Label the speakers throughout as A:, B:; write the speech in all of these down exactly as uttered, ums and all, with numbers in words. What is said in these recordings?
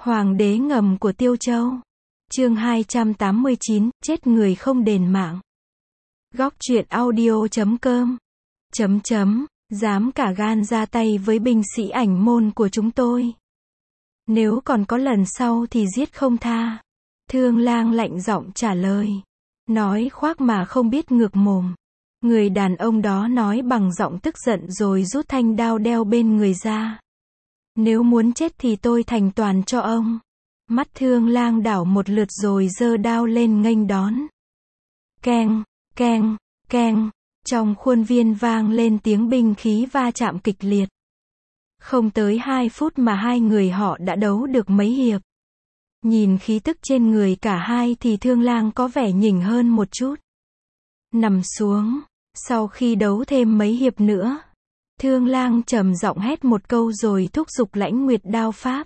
A: Hoàng đế ngầm của Tiêu Châu. Chương hai trăm tám mươi chín, chết người không đền mạng. Góc truyện audio chấm com. Chấm chấm, dám cả gan ra tay với binh sĩ ảnh môn của chúng tôi. Nếu còn có lần sau thì giết không tha. Thương Lang lạnh giọng trả lời. Nói khoác mà không biết ngược mồm. Người đàn ông đó nói bằng giọng tức giận rồi rút thanh đao đeo bên người ra. Nếu muốn chết thì tôi thành toàn cho ông. Mắt Thương Lang đảo một lượt rồi giơ đao lên nghênh đón. Keng, keng, keng. Trong khuôn viên vang lên tiếng binh khí va chạm kịch liệt. Không tới hai phút mà hai người họ đã đấu được mấy hiệp. Nhìn khí tức trên người cả hai thì Thương Lang có vẻ nhỉnh hơn một chút. Nằm xuống. Sau khi đấu thêm mấy hiệp nữa, Thương Lang trầm giọng hét một câu rồi thúc giục Lãnh Nguyệt đao pháp.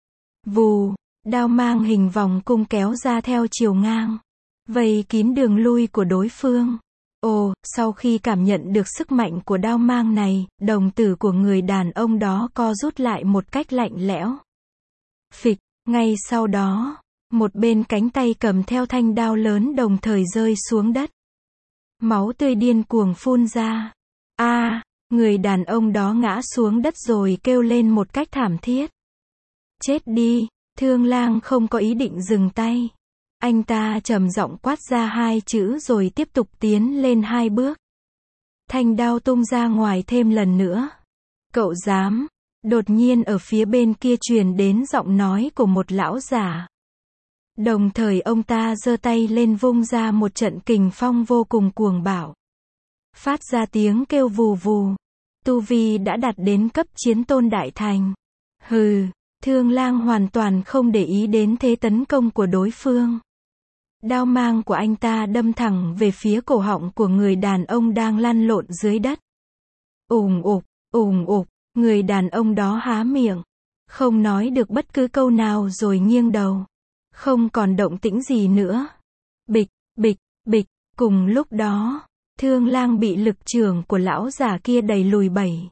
A: Vù, đao mang hình vòng cung kéo ra theo chiều ngang, vây kín đường lui của đối phương. Ồ, sau khi cảm nhận được sức mạnh của đao mang này, đồng tử của người đàn ông đó co rút lại một cách lạnh lẽo. Phịch, ngay sau đó, một bên cánh tay cầm theo thanh đao lớn đồng thời rơi xuống đất. Máu tươi điên cuồng phun ra. A, à, người đàn ông đó ngã xuống đất rồi kêu lên một cách thảm thiết. Chết đi. Thương Lang không có ý định dừng tay. Anh ta trầm giọng quát ra hai chữ rồi tiếp tục tiến lên hai bước. Thanh đao tung ra ngoài thêm lần nữa. Cậu dám? Đột nhiên ở phía bên kia truyền đến giọng nói của một lão giả. Đồng thời ông ta giơ tay lên vung ra một trận kình phong vô cùng cuồng bạo. Phát ra tiếng kêu vù vù. Tu vi đã đạt đến cấp chiến tôn đại thành. Hừ, Thương Lang hoàn toàn không để ý đến thế tấn công của đối phương. Đao mang của anh ta đâm thẳng về phía cổ họng của người đàn ông đang lăn lộn dưới đất. Ùng ục, ùng ục, người đàn ông đó há miệng, không nói được bất cứ câu nào rồi nghiêng đầu. Không còn động tĩnh gì nữa. Bịch, bịch, bịch, cùng lúc đó, Thương Lang bị lực chưởng của lão giả kia đẩy lùi bảy,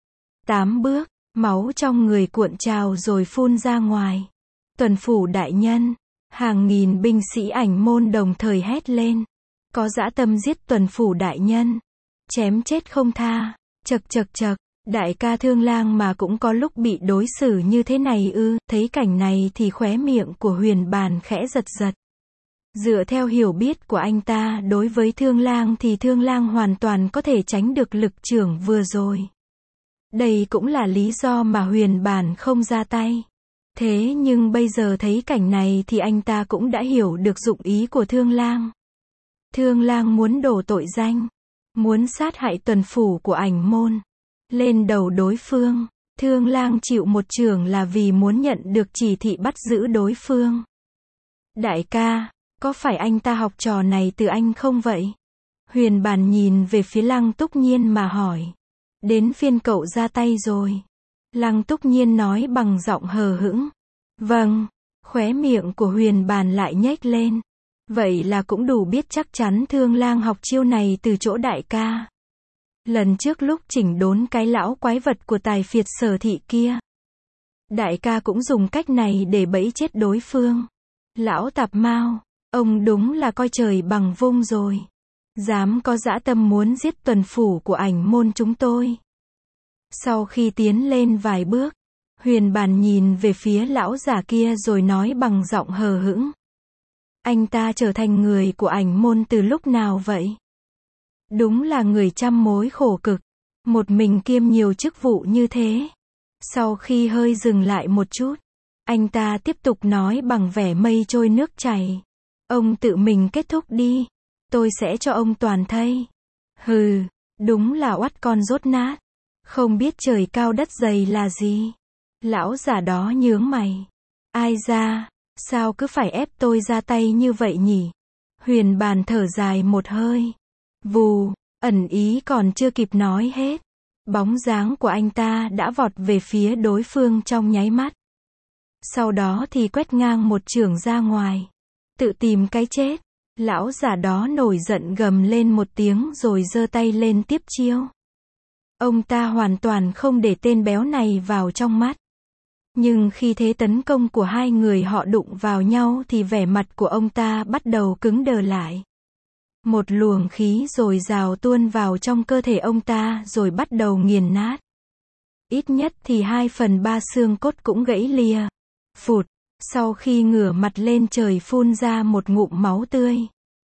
A: tám bước, máu trong người cuộn trào rồi phun ra ngoài. Tuần phủ đại nhân, hàng nghìn binh sĩ ảnh môn đồng thời hét lên. Có dã tâm giết tuần phủ đại nhân. Chém chết không tha. Chậc chậc chậc. Đại ca Thương Lang mà cũng có lúc bị đối xử như thế này ư? Thấy cảnh này thì khóe miệng của Huyền Bàn khẽ giật giật. Dựa theo hiểu biết của anh ta đối với Thương Lang thì Thương Lang hoàn toàn có thể tránh được lực chưởng vừa rồi. Đây cũng là lý do mà Huyền Bàn không ra tay. Thế nhưng bây giờ thấy cảnh này thì anh ta cũng đã hiểu được dụng ý của Thương Lang. Thương Lang muốn đổ tội danh, muốn sát hại tuần phủ của ảnh môn lên đầu đối phương. Thương Lang chịu một chưởng là vì muốn nhận được chỉ thị bắt giữ đối phương. Đại ca, có phải anh ta học trò này từ anh không vậy? Huyền Bàn nhìn về phía Lăng Túc Nhiên mà hỏi. Đến phiên cậu ra tay rồi. Lăng Túc Nhiên nói bằng giọng hờ hững. Vâng. Khóe miệng của Huyền Bàn lại nhếch lên. Vậy là cũng đủ biết chắc chắn Thương Lang học chiêu này từ chỗ đại ca. Lần trước lúc chỉnh đốn cái lão quái vật của tài phiệt Sở Thị kia, đại ca cũng dùng cách này để bẫy chết đối phương. Lão tạp mao, ông đúng là coi trời bằng vung rồi. Dám có dã tâm muốn giết tuần phủ của ảnh môn chúng tôi. Sau khi tiến lên vài bước, Huyền Bàn nhìn về phía lão giả kia rồi nói bằng giọng hờ hững. Anh ta trở thành người của ảnh môn từ lúc nào vậy? Đúng là người trăm mối khổ cực, một mình kiêm nhiều chức vụ như thế. Sau khi hơi dừng lại một chút, anh ta tiếp tục nói bằng vẻ mây trôi nước chảy. Ông tự mình kết thúc đi, tôi sẽ cho ông toàn thây. Hừ, đúng là oắt con rốt nát, không biết trời cao đất dày là gì. Lão giả đó nhướng mày. Ai ra, sao cứ phải ép tôi ra tay như vậy nhỉ? Huyền Bàn thở dài một hơi. Vù, ẩn ý còn chưa kịp nói hết. Bóng dáng của anh ta đã vọt về phía đối phương trong nháy mắt. Sau đó thì quét ngang một chưởng ra ngoài. Tự tìm cái chết. Lão giả đó nổi giận gầm lên một tiếng rồi giơ tay lên tiếp chiêu. Ông ta hoàn toàn không để tên béo này vào trong mắt. Nhưng khi thế tấn công của hai người họ đụng vào nhau thì vẻ mặt của ông ta bắt đầu cứng đờ lại. Một luồng khí dồi dào tuôn vào trong cơ thể ông ta rồi bắt đầu nghiền nát. Ít nhất thì hai phần ba xương cốt cũng gãy lìa. Phụt, sau khi ngửa mặt lên trời phun ra một ngụm máu tươi.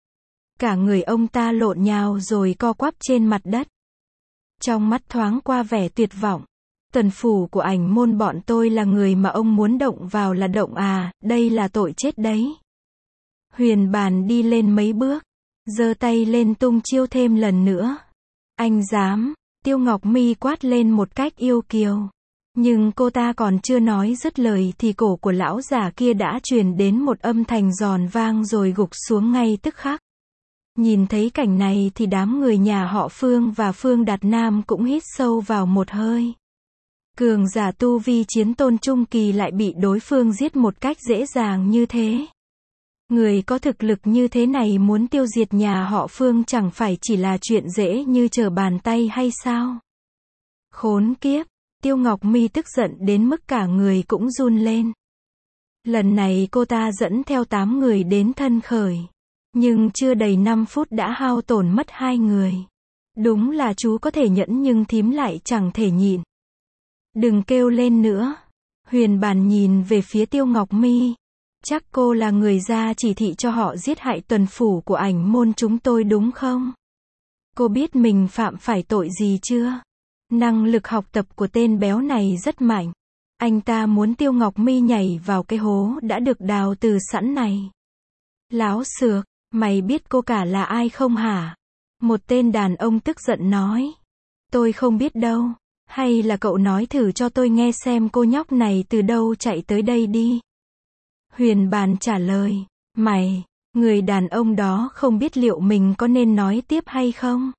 A: Cả người ông ta lộn nhào rồi co quắp trên mặt đất. Trong mắt thoáng qua vẻ tuyệt vọng. Tuần phủ của ảnh môn bọn tôi là người mà ông muốn động vào là động à, đây là tội chết đấy. Huyền Bàn đi lên mấy bước, giơ tay lên tung chiêu thêm lần nữa. Anh dám, Tiêu Ngọc Mi quát lên một cách yêu kiều. Nhưng cô ta còn chưa nói dứt lời thì cổ của lão già kia đã truyền đến một âm thanh giòn vang rồi gục xuống ngay tức khắc. Nhìn thấy cảnh này thì đám người nhà họ Phương và Phương Đạt Nam cũng hít sâu vào một hơi. Cường giả tu vi chiến tôn trung kỳ lại bị đối phương giết một cách dễ dàng như thế. Người có thực lực như thế này muốn tiêu diệt nhà họ Phương chẳng phải chỉ là chuyện dễ như trở bàn tay hay sao? Khốn kiếp, Tiêu Ngọc Mi tức giận đến mức cả người cũng run lên. Lần này cô ta dẫn theo tám người đến Thân Khởi. Nhưng chưa đầy năm phút đã hao tổn mất hai người. Đúng là chú có thể nhẫn nhưng thím lại chẳng thể nhịn. Đừng kêu lên nữa. Huyền Bàn nhìn về phía Tiêu Ngọc Mi. Chắc cô là người ra chỉ thị cho họ giết hại tuần phủ của ảnh môn chúng tôi đúng không? Cô biết mình phạm phải tội gì chưa? Năng lực học tập của tên béo này rất mạnh. Anh ta muốn Tiêu Ngọc Mi nhảy vào cái hố đã được đào từ sẵn này. Láo xược, mày biết cô cả là ai không hả? Một tên đàn ông tức giận nói. Tôi không biết đâu. Hay là cậu nói thử cho tôi nghe xem cô nhóc này từ đâu chạy tới đây đi. Huyền Bàn trả lời. Mày, người đàn ông đó không biết liệu mình có nên nói tiếp hay không?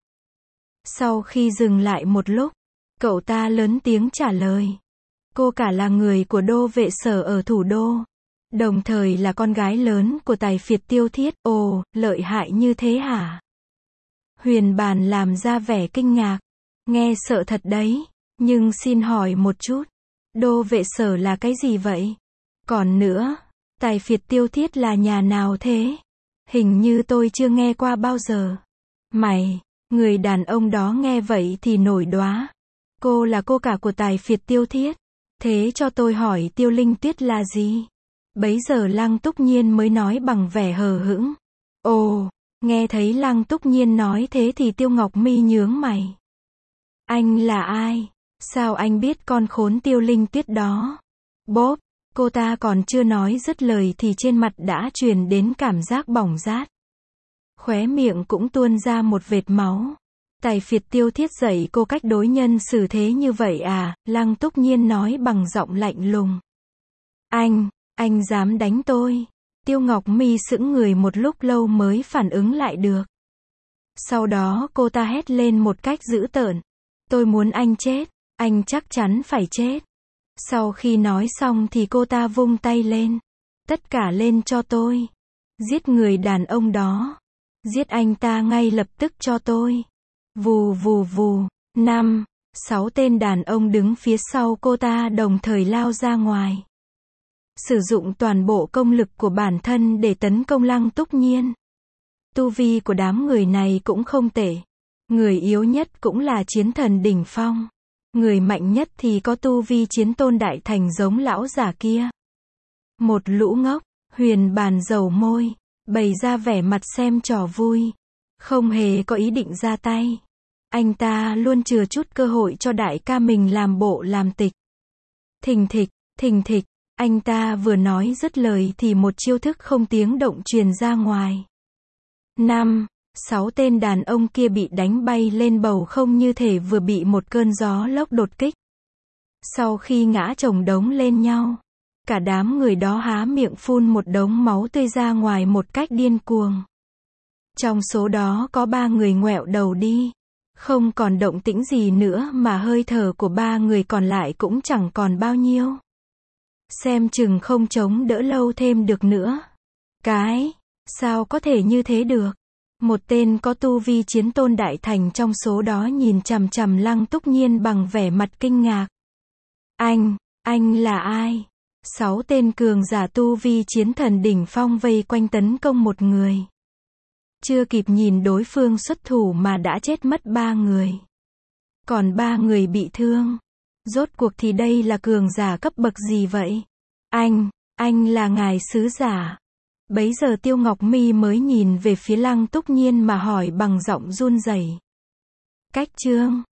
A: Sau khi dừng lại một lúc, cậu ta lớn tiếng trả lời. Cô cả là người của đô vệ sở ở thủ đô. Đồng thời là con gái lớn của tài phiệt Tiêu Thiết. Ồ, lợi hại như thế hả? Huyền Bàn làm ra vẻ kinh ngạc. Nghe sợ thật đấy. Nhưng xin hỏi một chút. Đô vệ sở là cái gì vậy? Còn nữa, tài phiệt Tiêu Thiết là nhà nào thế? Hình như tôi chưa nghe qua bao giờ. Mày, người đàn ông đó nghe vậy thì nổi đoá. Cô là cô cả của tài phiệt Tiêu Thiết. Thế cho tôi hỏi Tiêu Linh Tuyết là gì? Bấy giờ Lăng Túc Nhiên mới nói bằng vẻ hờ hững. Ồ, nghe thấy Lăng Túc Nhiên nói thế thì Tiêu Ngọc Mi nhướng mày. Anh là ai? Sao anh biết con khốn Tiêu Linh Tuyết đó? Bốp, cô ta còn chưa nói dứt lời thì trên mặt đã truyền đến cảm giác bỏng rát. Khóe miệng cũng tuôn ra một vệt máu. Tài phiệt Tiêu Thiết dạy cô cách đối nhân xử thế như vậy à? Lăng Túc Nhiên nói bằng giọng lạnh lùng. Anh, anh dám đánh tôi? Tiêu Ngọc Mi sững người một lúc lâu mới phản ứng lại được. Sau đó cô ta hét lên một cách dữ tợn. Tôi muốn anh chết, anh chắc chắn phải chết. Sau khi nói xong thì cô ta vung tay lên. Tất cả lên cho tôi. Giết người đàn ông đó. Giết anh ta ngay lập tức cho tôi. Vù vù vù, năm, sáu tên đàn ông đứng phía sau cô ta đồng thời lao ra ngoài. Sử dụng toàn bộ công lực của bản thân để tấn công Lăng Túc Nhiên. Tu vi của đám người này cũng không tệ. Người yếu nhất cũng là chiến thần đỉnh phong. Người mạnh nhất thì có tu vi chiến tôn đại thành giống lão già kia. Một lũ ngốc, Huyền Bàn dầu môi, bày ra vẻ mặt xem trò vui. Không hề có ý định ra tay. Anh ta luôn chừa chút cơ hội cho đại ca mình làm bộ làm tịch. Thình thịch, thình thịch, anh ta vừa nói dứt lời thì một chiêu thức không tiếng động truyền ra ngoài. Năm, sáu tên đàn ông kia bị đánh bay lên bầu không như thể vừa bị một cơn gió lốc đột kích. Sau khi ngã chồng đống lên nhau, cả đám người đó há miệng phun một đống máu tươi ra ngoài một cách điên cuồng. Trong số đó có ba người ngoẹo đầu đi. Không còn động tĩnh gì nữa mà hơi thở của ba người còn lại cũng chẳng còn bao nhiêu. Xem chừng không chống đỡ lâu thêm được nữa. Cái, sao có thể như thế được? Một tên có tu vi chiến tôn đại thành trong số đó nhìn chằm chằm Lăng Túc Nhiên bằng vẻ mặt kinh ngạc. Anh, anh là ai? Sáu tên cường giả tu vi chiến thần đỉnh phong vây quanh tấn công một người. Chưa kịp nhìn đối phương xuất thủ mà đã chết mất ba người. Còn ba người bị thương. Rốt cuộc thì đây là cường giả cấp bậc gì vậy? Anh, anh là ngài sứ giả. Bấy giờ Tiêu Ngọc Mi mới nhìn về phía Lăng Túc Nhiên mà hỏi bằng giọng run rẩy. Cách chương